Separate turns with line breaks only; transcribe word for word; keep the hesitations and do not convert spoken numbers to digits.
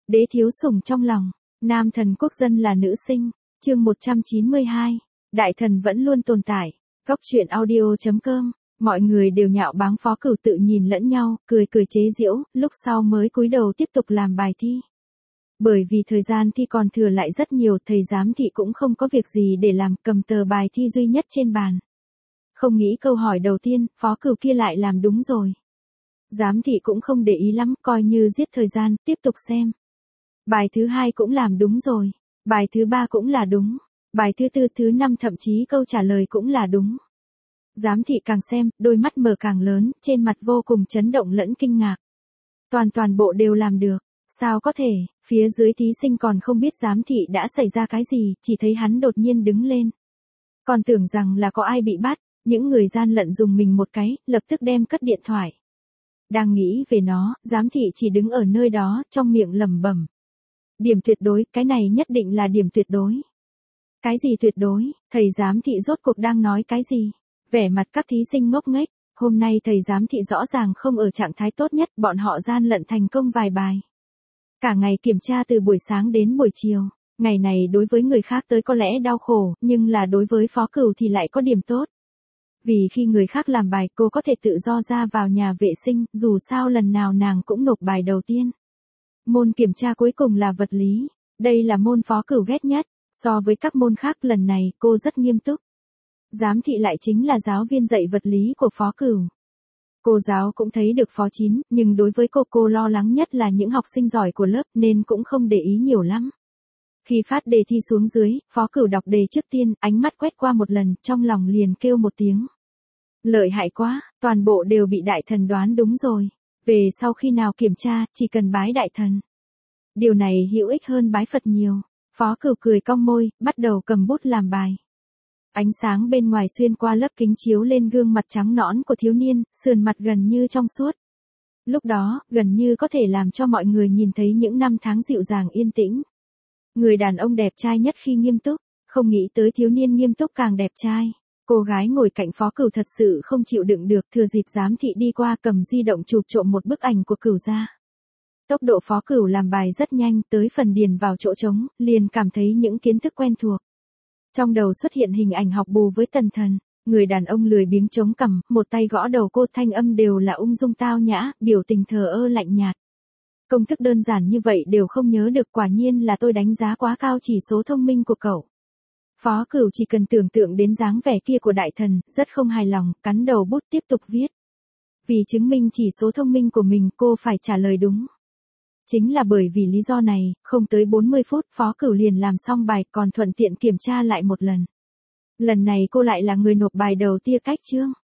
Đế thiếu sủng trong lòng, nam thần quốc dân là nữ sinh, chương một trăm chín mươi hai, đại thần vẫn luôn tồn tại, góc truyện audio.com, mọi người đều nhạo báng Phó Cửu tự nhìn lẫn nhau, cười cười chế giễu, lúc sau mới cúi đầu tiếp tục làm bài thi. Bởi vì thời gian thi còn thừa lại rất nhiều, thầy giám thị cũng không có việc gì để làm, cầm tờ bài thi duy nhất trên bàn. Không nghĩ câu hỏi đầu tiên, Phó Cửu kia lại làm đúng rồi. Giám thị cũng không để ý lắm, coi như giết thời gian, tiếp tục xem. Bài thứ hai cũng làm đúng rồi. Bài thứ ba cũng là đúng. Bài thứ tư, thứ năm thậm chí câu trả lời cũng là đúng. Giám thị càng xem, đôi mắt mở càng lớn, trên mặt vô cùng chấn động lẫn kinh ngạc. Toàn toàn bộ đều làm được. Sao có thể, phía dưới thí sinh còn không biết giám thị đã xảy ra cái gì, chỉ thấy hắn đột nhiên đứng lên. Còn tưởng rằng là có ai bị bắt, những người gian lận dùng mình một cái, lập tức đem cất điện thoại. Đang nghĩ về nó, giám thị chỉ đứng ở nơi đó, trong miệng lẩm bẩm. Điểm tuyệt đối, cái này nhất định là điểm tuyệt đối. Cái gì tuyệt đối, thầy giám thị rốt cuộc đang nói cái gì? Vẻ mặt các thí sinh ngốc nghếch, hôm nay thầy giám thị rõ ràng không ở trạng thái tốt nhất, bọn họ gian lận thành công vài bài. Cả ngày kiểm tra từ buổi sáng đến buổi chiều, ngày này đối với người khác tới có lẽ đau khổ, nhưng là đối với Phó Cửu thì lại có điểm tốt. Vì khi người khác làm bài cô có thể tự do ra vào nhà vệ sinh, dù sao lần nào nàng cũng nộp bài đầu tiên. Môn kiểm tra cuối cùng là vật lý, đây là môn Phó Cửu ghét nhất, so với các môn khác lần này cô rất nghiêm túc. Giám thị lại chính là giáo viên dạy vật lý của Phó Cửu. Cô giáo cũng thấy được Phó Chín, nhưng đối với cô cô lo lắng nhất là những học sinh giỏi của lớp nên cũng không để ý nhiều lắm. Khi phát đề thi xuống dưới, Phó Cửu đọc đề trước tiên, ánh mắt quét qua một lần, trong lòng liền kêu một tiếng. Lợi hại quá, toàn bộ đều bị đại thần đoán đúng rồi. Về sau khi nào kiểm tra, chỉ cần bái đại thần. Điều này hữu ích hơn bái Phật nhiều. Phó Cửu cười cong môi, bắt đầu cầm bút làm bài. Ánh sáng bên ngoài xuyên qua lớp kính chiếu lên gương mặt trắng nõn của thiếu niên, sườn mặt gần như trong suốt. Lúc đó, gần như có thể làm cho mọi người nhìn thấy những năm tháng dịu dàng yên tĩnh. Người đàn ông đẹp trai nhất khi nghiêm túc, không nghĩ tới thiếu niên nghiêm túc càng đẹp trai. Cô gái ngồi cạnh Phó Cửu thật sự không chịu đựng được, thừa dịp giám thị đi qua cầm di động chụp trộm một bức ảnh của Cửu ra. Tốc độ Phó Cửu làm bài rất nhanh, tới phần điền vào chỗ trống, liền cảm thấy những kiến thức quen thuộc. Trong đầu xuất hiện hình ảnh học bù với Tần Thần, người đàn ông lười biếng chống cằm, một tay gõ đầu cô, thanh âm đều là ung dung tao nhã, biểu tình thờ ơ lạnh nhạt. Công thức đơn giản như vậy đều không nhớ được, quả nhiên là tôi đánh giá quá cao chỉ số thông minh của cậu. Phó Cửu chỉ cần tưởng tượng đến dáng vẻ kia của đại thần, rất không hài lòng, cắn đầu bút tiếp tục viết. Vì chứng minh chỉ số thông minh của mình cô phải trả lời đúng. Chính là bởi vì lý do này, không tới bốn mươi phút Phó Cửu liền làm xong bài, còn thuận tiện kiểm tra lại một lần. Lần này cô lại là người nộp bài đầu tia cách chương.